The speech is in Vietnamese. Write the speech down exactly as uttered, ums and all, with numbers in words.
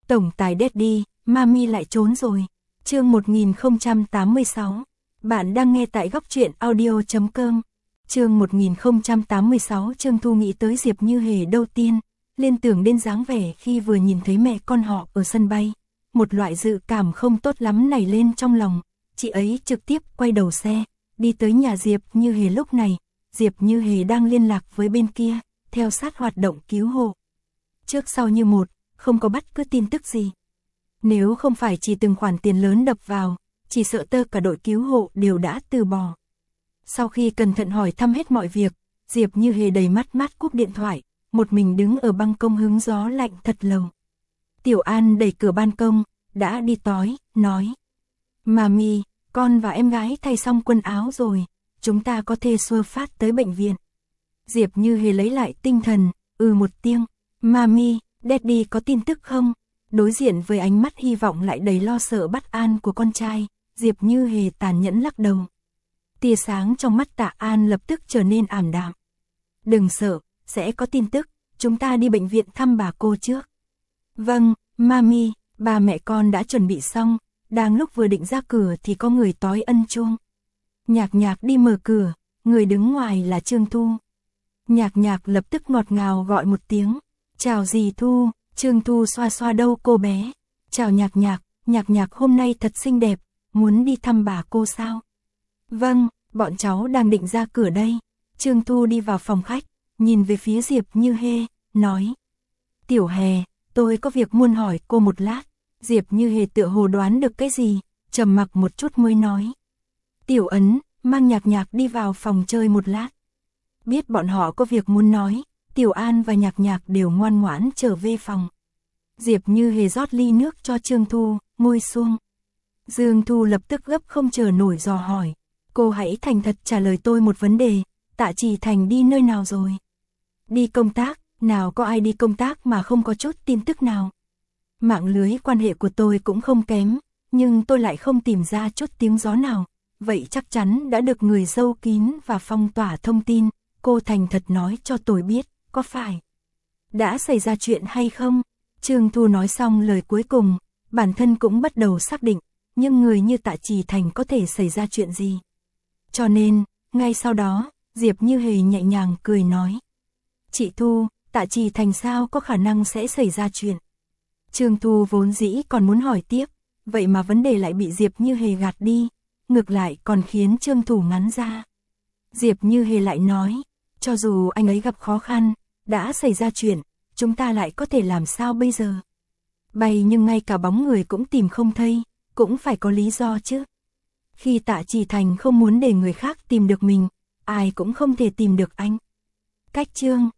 Tổng tài Daddy, Mami lại trốn rồi. Chương một nghìn không trăm tám mươi sáu. Bạn đang nghe tại góc truyện audio chấm com. Chương một nghìn không trăm tám mươi sáu. Trương Thu nghĩ tới Diệp Như Hề đầu tiên, liên tưởng đến dáng vẻ khi vừa nhìn thấy mẹ con họ ở sân bay. Một loại dự cảm không tốt lắm nảy lên trong lòng. Chị ấy trực tiếp quay đầu xe, đi tới nhà Diệp Như Hề. Lúc này, Diệp Như Hề đang liên lạc với bên kia, theo sát hoạt động cứu hộ. Trước sau như một, không có bất cứ tin tức gì. Nếu không phải chỉ từng khoản tiền lớn đập vào, chỉ sợ tơ cả đội cứu hộ đều đã từ bỏ. Sau khi cẩn thận hỏi thăm hết mọi việc, Diệp Như Hề đầy mắt mắt cúp điện thoại, một mình đứng ở ban công hứng gió lạnh thật lâu. Tiểu An đẩy cửa ban công, đã đi tói, nói: Mami, con và em gái thay xong quần áo rồi, chúng ta có thể xuất phát tới bệnh viện. Diệp Như Hề lấy lại tinh thần, ừ một tiếng. Mami, Daddy có tin tức không? Đối diện với ánh mắt hy vọng lại đầy lo sợ bất an của con trai, Diệp Như Hề tàn nhẫn lắc đầu. Tia sáng trong mắt Tạ An lập tức trở nên ảm đạm. Đừng sợ, sẽ có tin tức, chúng ta đi bệnh viện thăm bà cô trước. Vâng, Mami, ba mẹ con đã chuẩn bị xong, đang lúc vừa định ra cửa thì có người tói ân chuông. Nhạc Nhạc đi mở cửa, người đứng ngoài là Trương Thu. Nhạc Nhạc lập tức ngọt ngào gọi một tiếng. Chào dì Thu. Trương Thu xoa xoa đầu cô bé. Chào Nhạc Nhạc, Nhạc Nhạc hôm nay thật xinh đẹp, muốn đi thăm bà cô sao? Vâng, bọn cháu đang định ra cửa đây. Trương Thu đi vào phòng khách, nhìn về phía Diệp Như Hề, nói: Tiểu Hề, tôi có việc muốn hỏi cô một lát. Diệp Như Hề tựa hồ đoán được cái gì, trầm mặc một chút mới nói: Tiểu Ấn, mang Nhạc Nhạc đi vào phòng chơi một lát. Biết bọn họ có việc muốn nói, Tiểu An và Nhạc Nhạc đều ngoan ngoãn trở về phòng. Diệp Như Hề rót ly nước cho Trương Thu, ngồi xuống. Dương Thu lập tức gấp không chờ nổi dò hỏi: Cô hãy thành thật trả lời tôi một vấn đề, Tạ Trì Thành đi nơi nào rồi? Đi công tác, nào có ai đi công tác mà không có chút tin tức nào. Mạng lưới quan hệ của tôi cũng không kém, nhưng tôi lại không tìm ra chút tiếng gió nào. Vậy chắc chắn đã được người giấu kín và phong tỏa thông tin. Cô thành thật nói cho tôi biết, có phải đã xảy ra chuyện hay không? Trương Thu nói xong lời cuối cùng, bản thân cũng bắt đầu xác định, nhưng người như Tạ Trì Thành có thể xảy ra chuyện gì? Cho nên, ngay sau đó, Diệp Như Hề nhẹ nhàng cười nói: Chị Thu, Tạ Trì Thành sao có khả năng sẽ xảy ra chuyện? Trương Thu vốn dĩ còn muốn hỏi tiếp, vậy mà vấn đề lại bị Diệp Như Hề gạt đi, ngược lại còn khiến Trương Thu ngắn ra. Diệp Như Hề lại nói: Cho dù anh ấy gặp khó khăn, đã xảy ra chuyện, chúng ta lại có thể làm sao bây giờ? Bay nhưng ngay cả bóng người cũng tìm không thấy, cũng phải có lý do chứ. Khi Tạ Trì Thành không muốn để người khác tìm được mình, ai cũng không thể tìm được anh. Cách chương